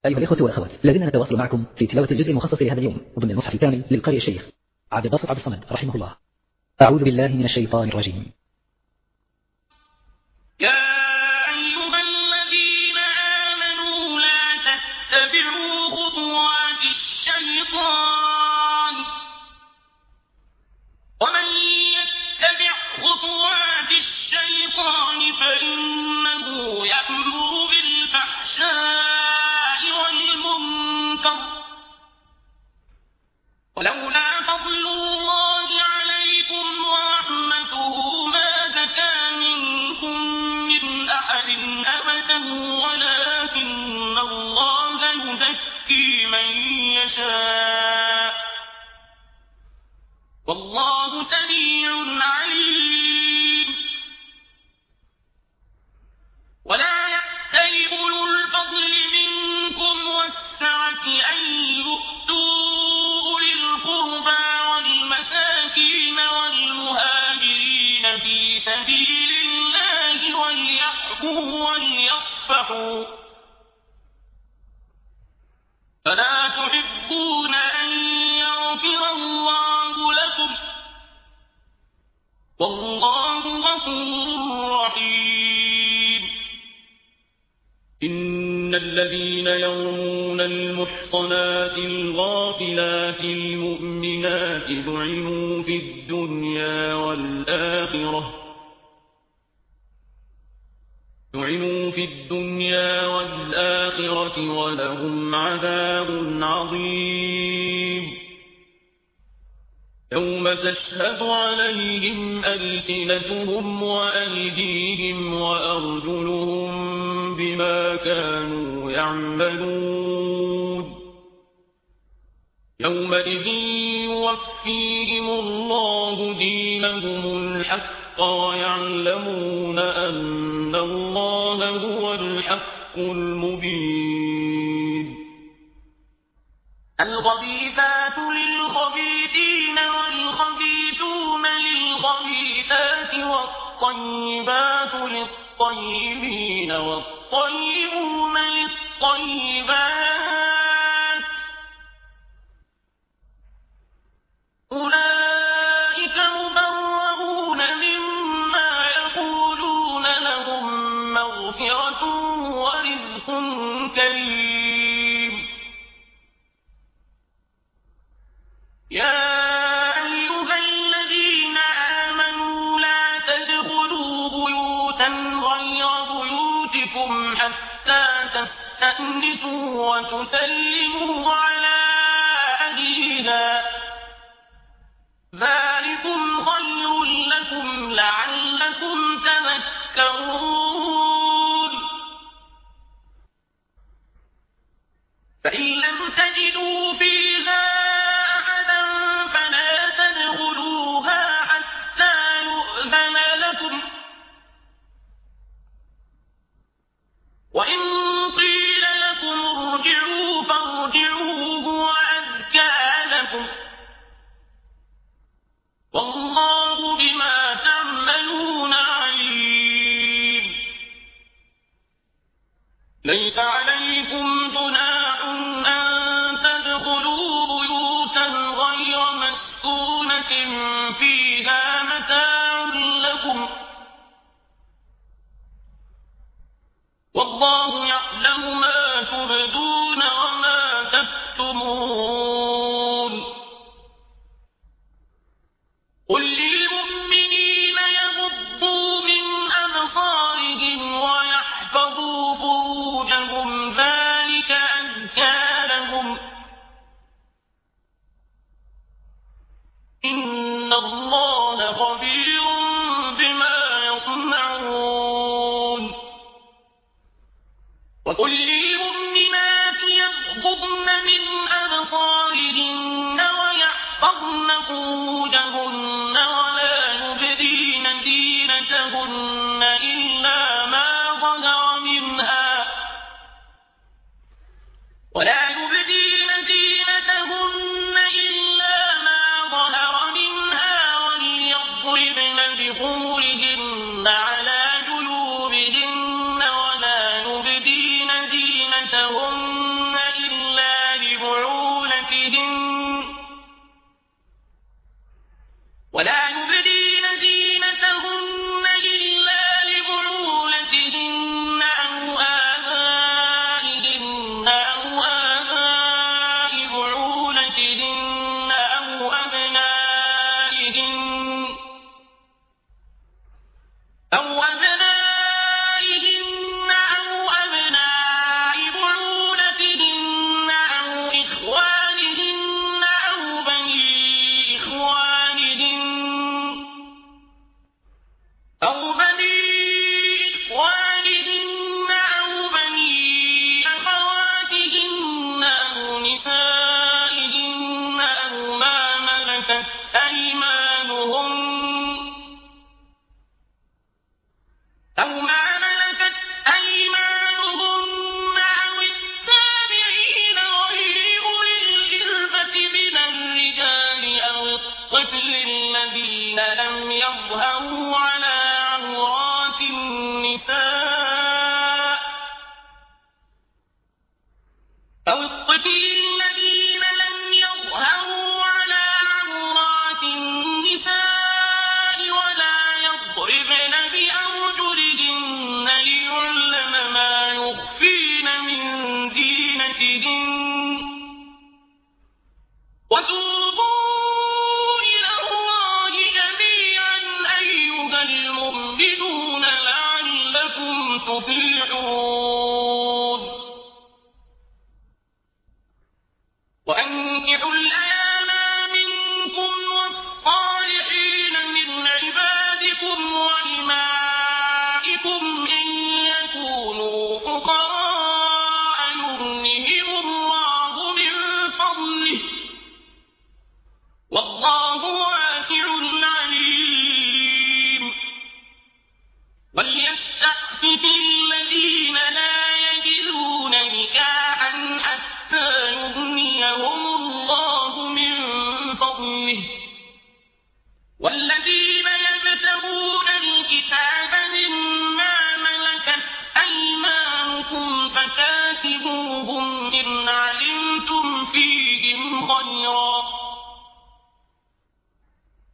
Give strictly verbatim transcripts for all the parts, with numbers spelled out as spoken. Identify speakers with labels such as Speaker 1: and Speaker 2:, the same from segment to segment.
Speaker 1: أيها الإخوة والأخوات، لازلنا نتواصل معكم في تلاوة الجزء المخصص لهذا اليوم ضمن المصحف الكامل للقارئ الشيخ عبد الباسط عبد الصمد رحمه الله. أعوذ بالله من الشيطان الرجيم.
Speaker 2: يا أيها الذين آمنوا لا تتبعوا خطوات الشيطان، ومن يتبع خطوات الشيطان فإنه يأمر بالفحشاء والمنكر، ولولا فضل الله عليكم ورحمته ما زكى منكم من أحد أبدا ولكن الله يزكي من يشاء، والله سميع عليم. ولا يأتل أولو الفضل منكم والسعة أن يؤتوا أولي القربى والمساكين والمهاجرين في سبيل الله وليعفوا وليصفحوا، فلا تحبون أن يغفر الله لكم، والله غفور رحيم. إن الذين يرمون المحصنات الغافلات المؤمنات لعنوا في الدنيا والآخرة لعنوا في الدنيا والآخرة ولهم عذاب عظيم. يوم تشهد عليهم ألسنتهم وأيديهم وأرجلهم بما كانوا يعملون، يومئذ يوفيهم الله دينهم الحق ويعلمون أن الله هو الحق المبين. الخبيثات للخبيثين والخبيثون للخبيثات والطيبات للطيبين والطيبون للطيبات، أولئك مبرؤون مما يقولون لهم مغفرة ورزق كريم. يا أيها الذين آمنوا لا تدخلوا بيوتا غير بيوتكم حتى تستأنسوا وتسلموا على أهلها، ذلكم خير لكم لعلكم تذكرون. فإن لم تجدوا فيها أحدا فلا تدخلوها حتى يؤذن لكم، وإن قيل لكم ارجعوا فارجعوا هو أزكى لكم، والله بما تعملون عليم. ليس عليكم جناح أن تدخلوا بيوتا غير مسكونة فيها متاع لكم، والله يعلم ما تبدون وما تكتمون. قل للمؤمنين يغضوا من أبصارهم ويحفظوا فروجهم ذلك أزكى لهم، إن الله خبير بما يصنعون. وقل للمؤمنات يغضضن من أبصارهن ويحفظن فروجهن ولا يبدين زينتهن إلا ما ظهر منها ولا يبدين زينتهن إلا ما ظهر منها وليضربن بخمرهن على جيوبهن ولا يبدين زينتهن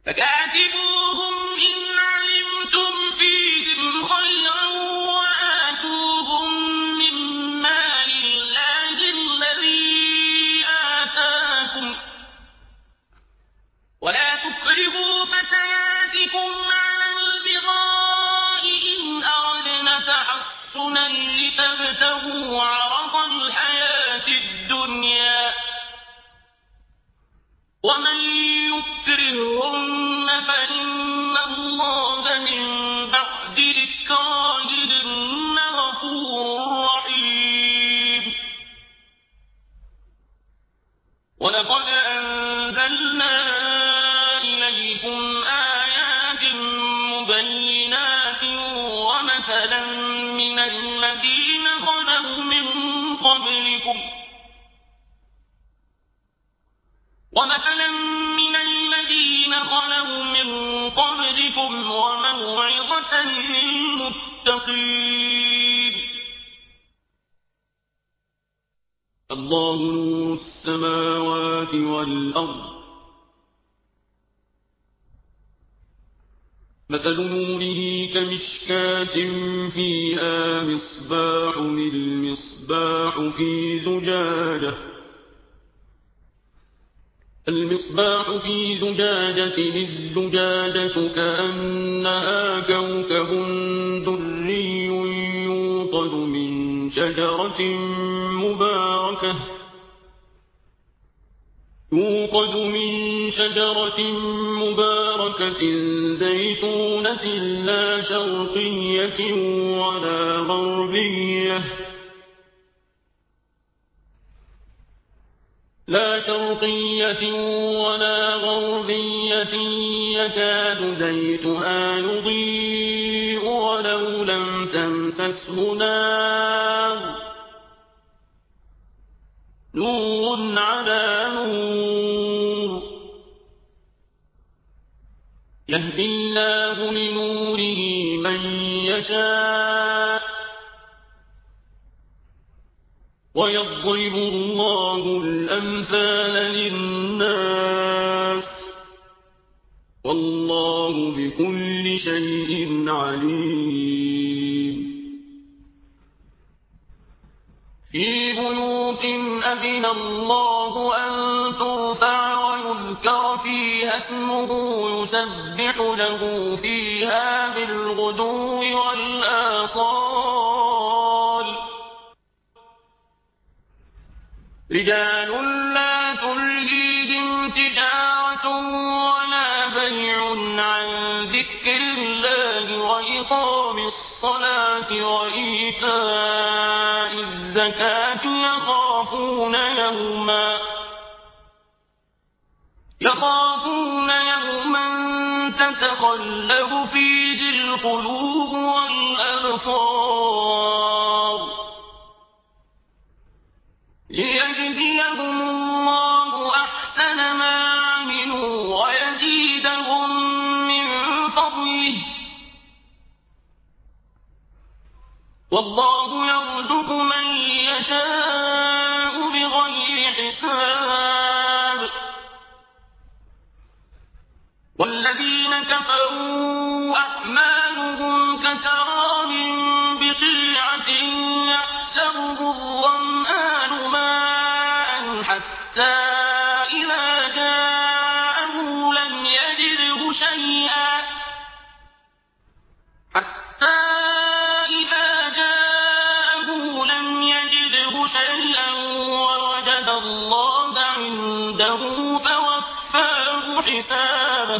Speaker 2: فكاتبوهم إن علمتم فيهم خيرا وآتوهم من مال الله الذي آتاكم ولا تكرهوا فتياتكم على البغاء إن أردنا تحصنا لتبتغوا عرض الحياة الدنيا ومن يكرهن فإن الله من بعد إكراههن غفور رحيم ولقد أنزلنا إليكم آيات مبينات ومثلا من الذين خلوا من قبلكم ومثلا من الذين خلوا من قبلكم وموعظة للمتقين الله نور السماوات والأرض مثل نوره كمشكاة فيها مصباح المصباح في زجاجة المصباح في زجاجة الزجاجة كأنها كوكب دري يوقد من شجرة مباركة يوقد من شجرة مباركة زيتونة لا شرقية ولا غربية لا شرقية ولا غربية يكاد زيتها يضيء ولو لم تمسسه نار نور على نور يهدي الله لنوره من يشاء ويضرب الله الأمثال للناس والله بكل شيء عليم في بيوت أذن الله أن ترفع ويذكر فيها اسمه يسبح له فيها بالغدو والآصال رجال لا تلهيهم تجارة ولا بيع عن ذكر الله وإقام الصلاة وإيتاء الزكاة يخافون يوما يخافون يوما تتقلب فيه القلوب والأبصار ليجزيهم الله أحسن ما عملوا ويزيدهم من فضله والله يرزق من يشاء بغير حساب والذين كفروا أعمالهم كسراب بقيعة يحسبه الظمآن ماء حتى إذا جاءه لم يجده شيئا حتى إذا جاءه لم يجده شيئا ووجد الله عنده فوفاه حسابه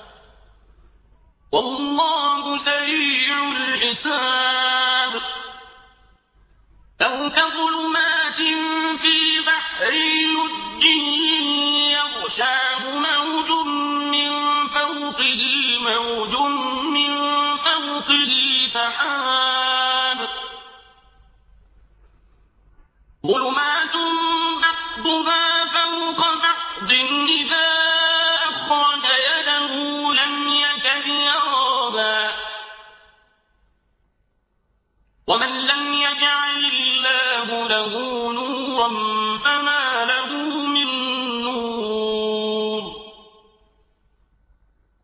Speaker 2: والله سريع الحساب أو كظلمات في بحر لجي يغشاه موج من فوقه موج من فوقه سحاب ظلمات بعضها فوق بعض إذا أخرج يده لم يكد يراها ومن لم يجعل الله له نورا فما له من نور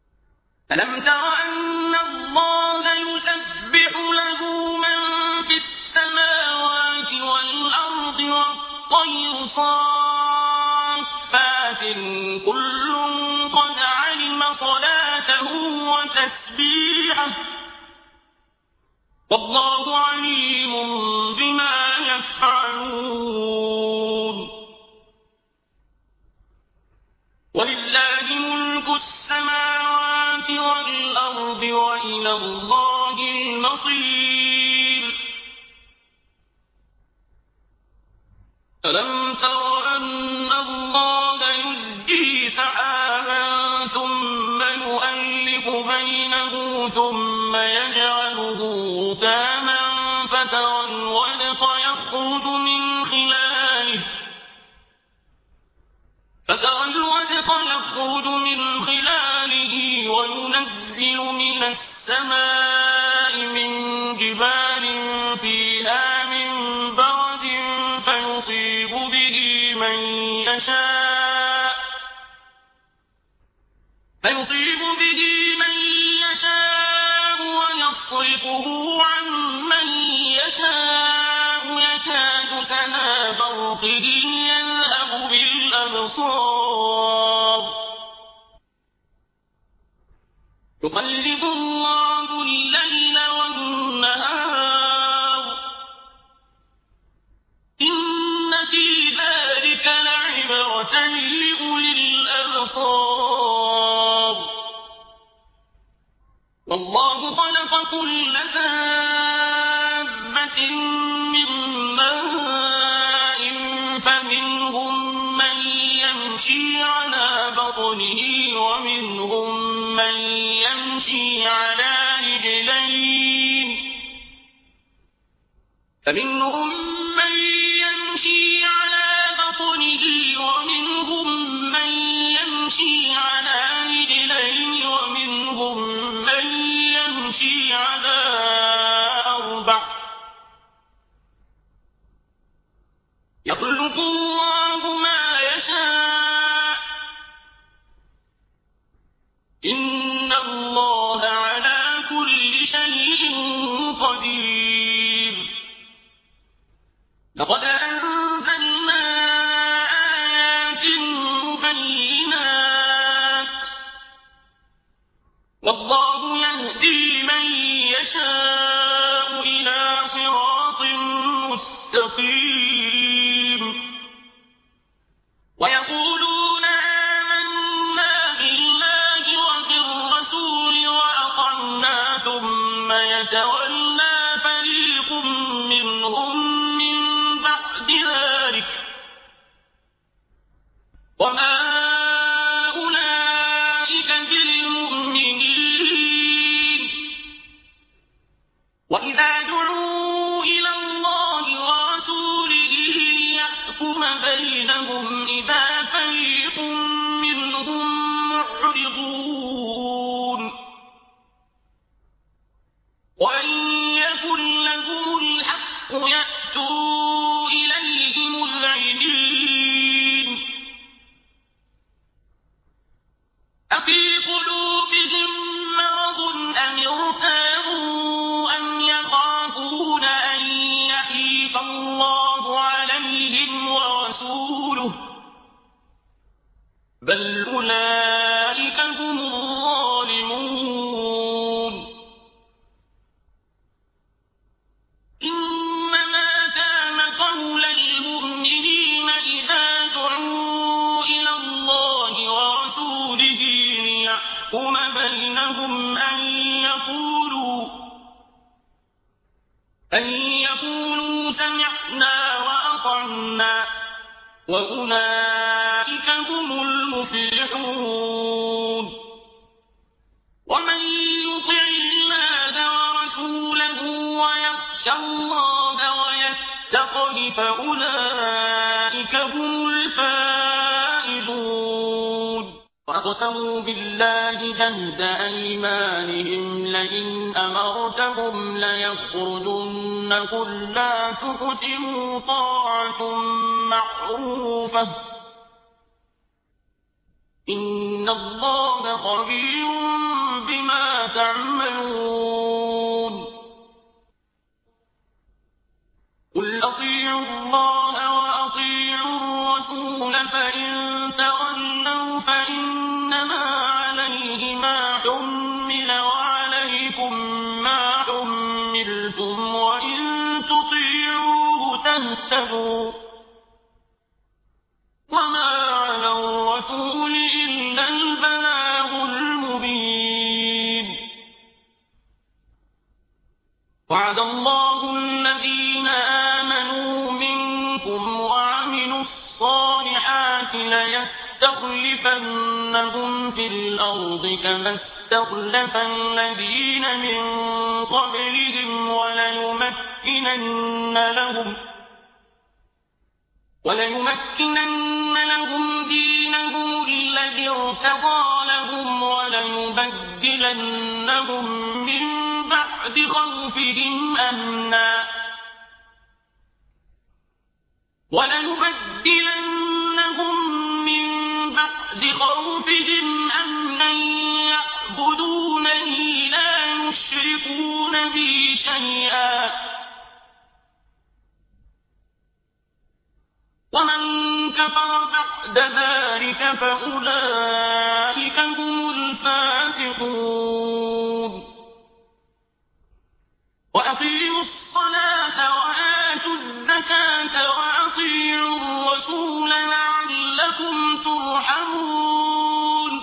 Speaker 2: ألم تر أن الله يسبح له من في السماوات والأرض والطير صافات كل قد علم صلاته وتسبيحه والله عليم بما يفعلون ولله ملك السماوات والأرض وإلى الله المصير ألم تر أن الله يزجي سحابا ثم يؤلف بينه ثم يجعله ركاما فترى الودق يخرج من خلاله فترى الودق يخرج من خلاله وينزل من السماء من جبال فيها من برد فيصيب به من يشاء فيصيب به من يشاء ويصرفه عن من يشاء يكاد سنا برقه يذهب بالأبصار يقلب الله الليل والنهار إن في ذلك لعبرة لأولي الأبصار والله خلق كل دابة من ماء فمنهم من يمشي على بطنه ومنهم من يمشي على رجلين فمنهم من يمشي على بطنه ومنهم من يمشي على رجلين ومنهم من يمشي على أربع يخلق الله ما يشاء إن الله على كل شيء قدير لقد أنزلنا آيات مبينات والله يهدي من يشاء إلى صراط مستقيم ويقولون آمنا بالله وبالرسول وأطعنا ثم يتولى فريق منهم من بعد ذلك وما أولئك بالمؤمنين وإذا دعوا إلى الله ورسوله ليحكم بينهم إذا فريق منهم معرضون وإن يكن لهم الحق يأتوا إليه مذعنين أفي قلوبهم مرض أم ارتابوا أم يخافون أن يحيف الله عليهم ورسوله بل أولئك هم الظالمون إنما كان قول المؤمنين إذا دعوا إلى الله ورسوله ليحكم بينهم أن يقولوا أن يقولوا سمعنا وأطعنا وأولئك هم المفلحون ومن يطع الله ورسوله ويخشى الله ويتقه فأولئك هم الفائزون وأقسموا بالله جهد أيمانهم لئن أمرتهم ليخرجن قل لا تقسموا طاعة معروفة إن الله خبير بما يعملون قل أطيعوا الله وأطيعوا الرسول فإن تولوا فإنما عليه ما حمل وعليكم ما حملتم وإن تطيعوه تهتدوا وما على الرسول إلا البلاغ المبين وعد الله الذين آمنوا منكم وعملوا الصالحات ليستخلفنهم في الأرض كما استخلف الذين من قبلهم وليمكنن لهم وليمكنن لهم دينهم الذي ارتضى لهم وليبدلنهم من بعد خوفهم أمنا وليبدلنهم من بعد خوفهم أمنا يعبدونني لا يشركون بي شيئا ومن كفر بعد ذلك فأولئك هم الفاسقون وأقيموا الصلاة وآتوا الزكاة وأطيعوا الرسول لعلكم ترحمون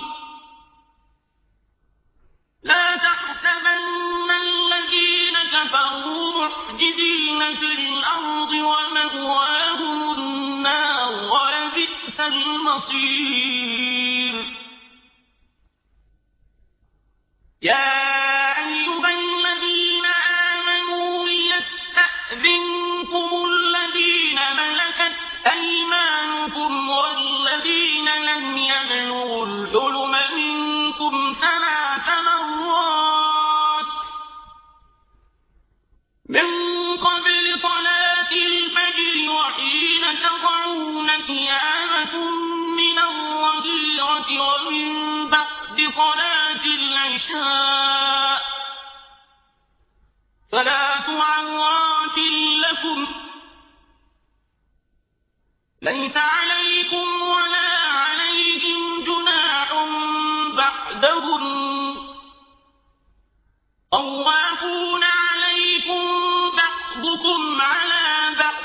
Speaker 2: لا تحسبن الذين كفروا معجزين في الأرض ومأواهم النار ولبئس المصير يا أيها الذين آمنوا ليستأذنكم الذين ملكت أيمانكم والذين لم يبلغوا الحلم منكم ثلاث مرات من قبل صلاة الفجر وحين تضعون ثيابكم من الظهيرة ومن بعد صلاة العشاء ثلاث عورات لكم ليس عليكم ولا عليهم جناح بعدهم طوافون عليكم بعضكم على بعض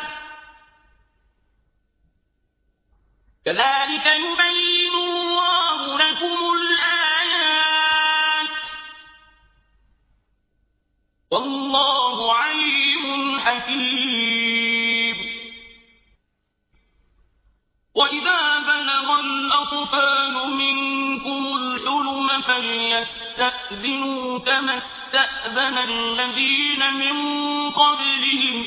Speaker 2: كذلك يبين الله لكم الآيات والله عليم حكيم وإذا بلغ الأطفال منكم الحلم فليستأذنوا كما استأذن الذين من قبلهم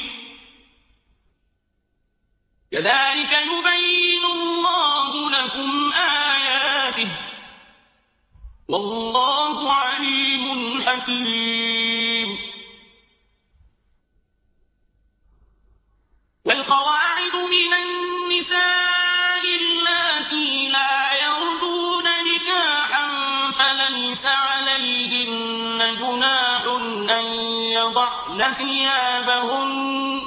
Speaker 2: كذلك يبين الله لكم آياته والله عليم حكيم والقواعد من النساء اللاتي لا يرجون نكاحا فليس عليهن جناح أن يضعن ثيابهن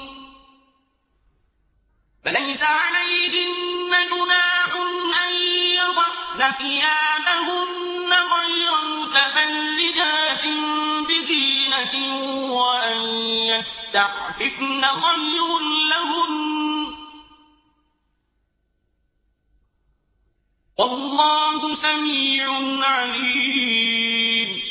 Speaker 2: فليس عليهن جناح أن يضعن ثيابهن غير متبلجات بزينة وأن يستعففن خير لهن والله سميع عليم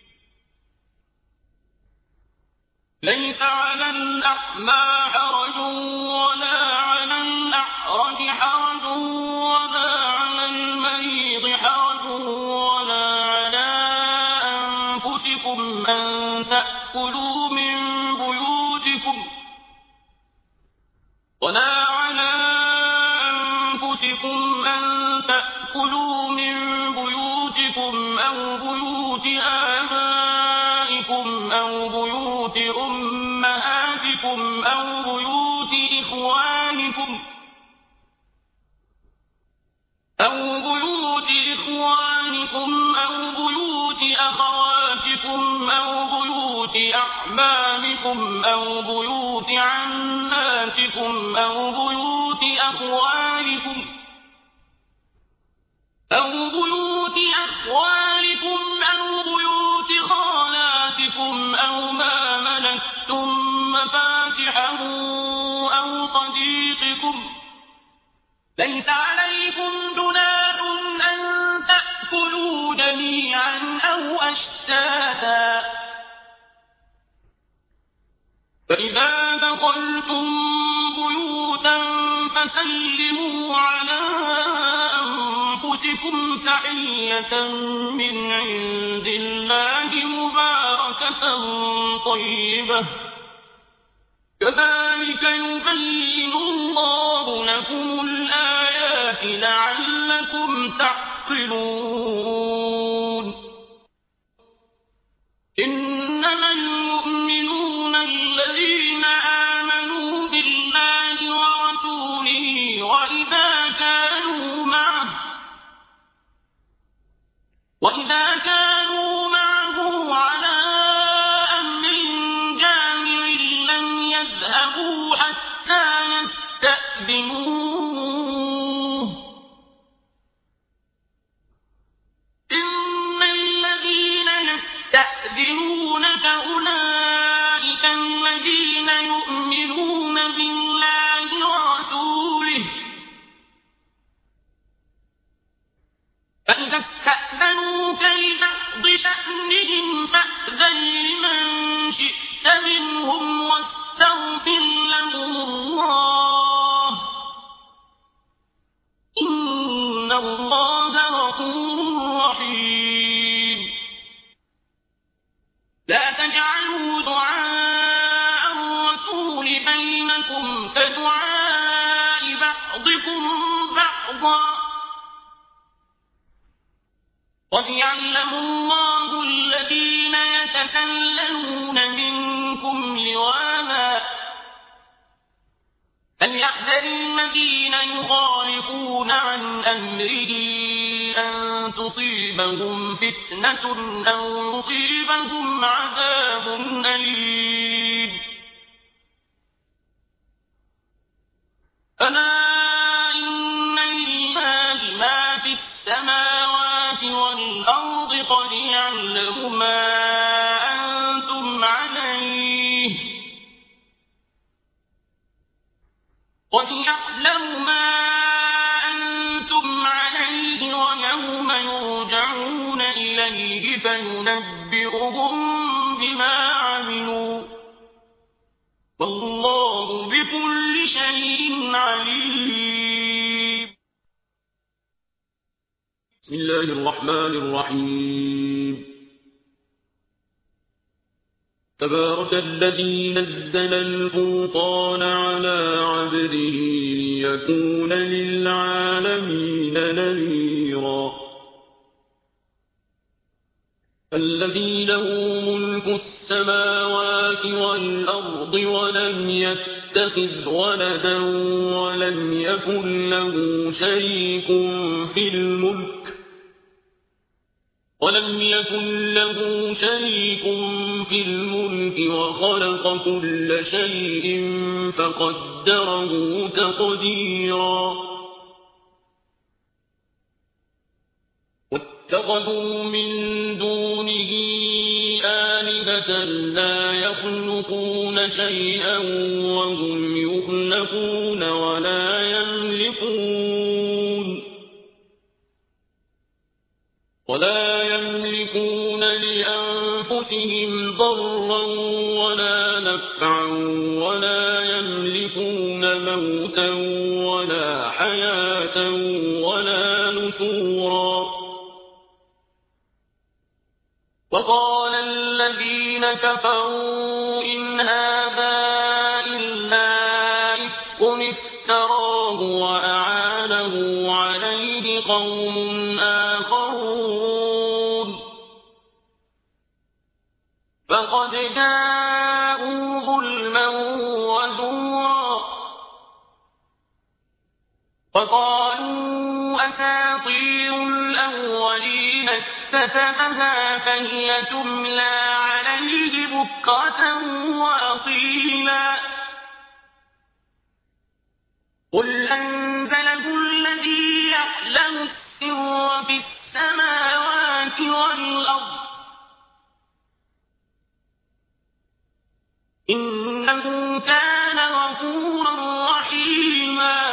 Speaker 2: ليس على الأعمى حرج ولا على الأعرج حرج ولا على المريض حرج ولا على أنفسكم أن تأكلوا من بيوتكم ولا على أنفسكم أن تأكلوا من بيوتكم أو بيوت آبائكم أو بيوت أمهاتكم أو بيوت إخوانكم أو بيوت إخوانكم أو بيوت أخواتكم أزواجكم أو بيوت أحبابكم أو بيوت عماتكم أو بيوت أخوالكم أو بيوت أخوالكم أو بيوت خالاتكم أو ما ملكتم مفاتحه أو صديقكم ليس عليكم جناح أن تأكلوا جميعا أو أشتاتا فإذا دخلتم بيوتا فسلموا على أنفسكم تحية من عند الله مباركة طيبة كذلك يبين الله لكم الآيات لعلكم تعقلون إنما المؤمنون الذين آمنوا بالله ورسوله وإذا كانوا معه وإذا كانوا معه على أمر جامع لم يذهبوا حتى يستأذنوه إن الذين يستأذنونك أولئك الذين يؤمنون بالله ورسوله فإذا استأذنوك لبعض شأنهم فأذن لمن شئت منهم واستغفر لهم الله إن الله غفور رحيم لا تجعلوا دعاء الرسول بينكم كدعاء بعضكم بعضا قد يعلم الله الذين يتسللون منكم لواذا فليحذر الذين يخالفون عن أمره أن تصيبهم فتنة أو يصيبهم عذاب أليم ألا إن لله ما في السماوات والأرض قد يعلم ما أنتم عليه قد يعلم ما أنتم عليه ويوم يرجعون إليه فينبئهم بما عملوا والله بكل شيء عليم. بسم الله الرحمن الرحيم. تبارك الذي نزل الفرقان على عبده ليكون للعالمين نذيرا الذي له ملك السماوات والأرض ولم يتخذ ولدا ولم يكن له شريك في الملك ولم يكن له شريك في الملك وخلق كل شيء فقدره تقديرا واتخذوا من دونه آلهة لا يخلقون شيئا وهم يخلقون ولا يملكون ولا يملكون لأنفسهم ضرا ولا نفعا ولا يملكون موتا ولا حياة ولا نشورا وقال الذين كفروا إن هذا إلا إفك افتراه وأعانه عليه قوم آخرون فقد جاءوا ظلما وزورا وقالوا أساطير الأولين كتبها فهي تملى عليه بكرة وأصيلا قل أنزله الذي يعلم السر في السماوات والأرض إنه كان غفورا رحيما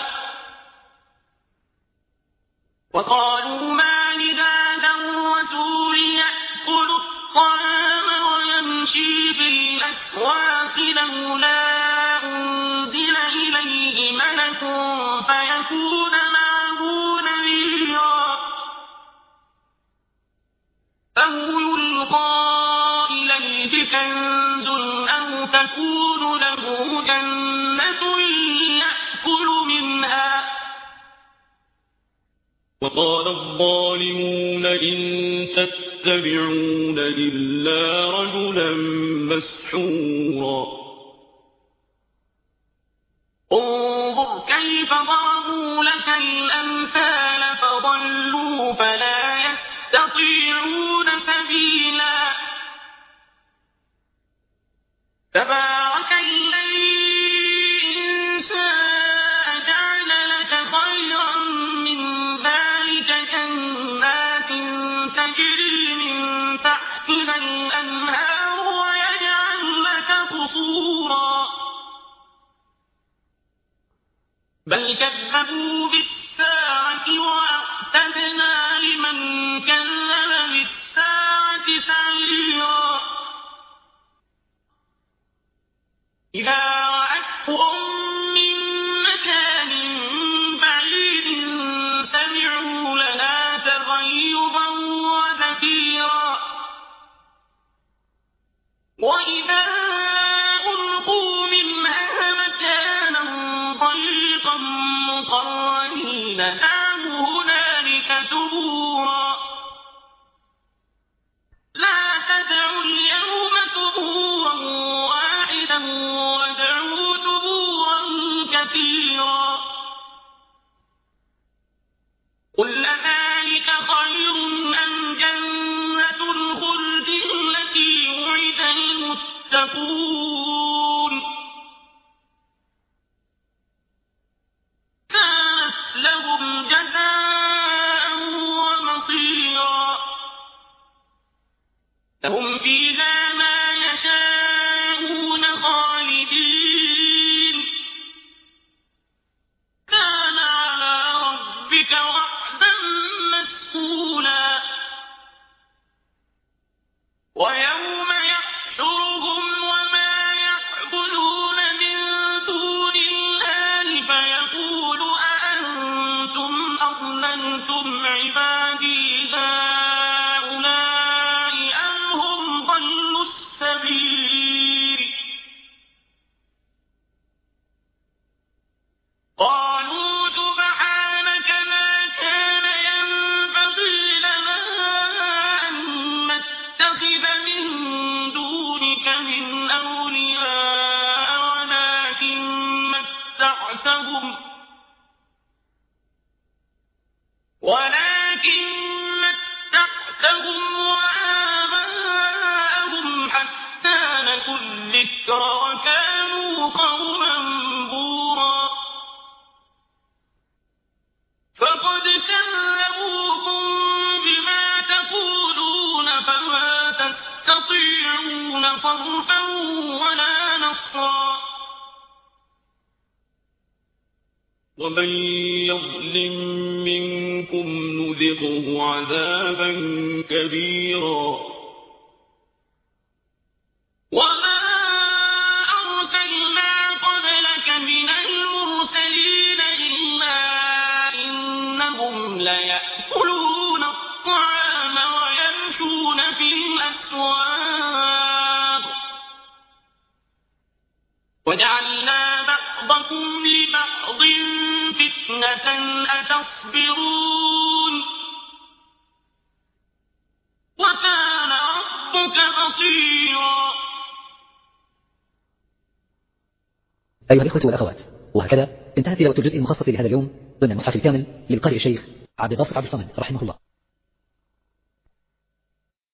Speaker 2: وقالوا ما لهذا الرسول يأكل الطعام ويمشي في الأسواق لولا أنزل إليه ملك فيكون معه نذيرا أو يلقى إليه كنز أو تكون له جنة يأكل منها وقال الظالمون إن تتبعون إلا رجلا مسحورا انظر كيف ضربوا لك الأمثال فضلوا فلا يستطيعون سبيلا تبارك الذي إن شاء جعل لك خيرا من ذلك جنات تجري من تحتها الأنهار ويجعل لك قصورا بل كذبوا بالساعة وأعتدنا لمن كذب بالساعة سعيرا إذا رأتهم من مكان بعيد سمعوا لها تغيظا وزفيرا وإذا ألقوا منها مكانا ضيقا مقرنين دعوا هنالك ثبورا لا تدعوا اليوم ثبورا واحدا وادعوا ثبورا كثيرا قل أذلك خير أم جنة الخلد التي وعد المتقون كانت لهم جزاء ومصيرا لهم فيها ما يشاءون خالدين كان على ربك وعدا مسئولا ويوم يحشرهم وما يعبدون من دون الله فيقول أأنتم أضللتم عبادي هؤلاء أم هم ضلوا السبيل قالوا سبحانك ما كان ينبغي لنا أن نتخذ من دونك من أولياء ولكن متعتهم ولكن متعتهم وآباءهم حتى نسوا الذكر وكانوا قوما بورا فقد كذبوكم بما تقولون فما تستطيعون صرفا ولا نصرا ومن يظلم منكم نذقه عذابا كبيرا وما أرسلنا قبلك من المرسلين إلا إنهم ليأكلون الطعام ويمشون في الأسواق وجعلنا بعضكم لبعض فتنة أتصبرون وكان ربك بصيرا.
Speaker 1: أيها الإخوة والأخوات، وهكذا انتهت تلاوة الجزء المخصص لهذا اليوم ضمن المصحف الكامل للقارئ الشيخ عبد الباسط عبد الصمد رحمه الله.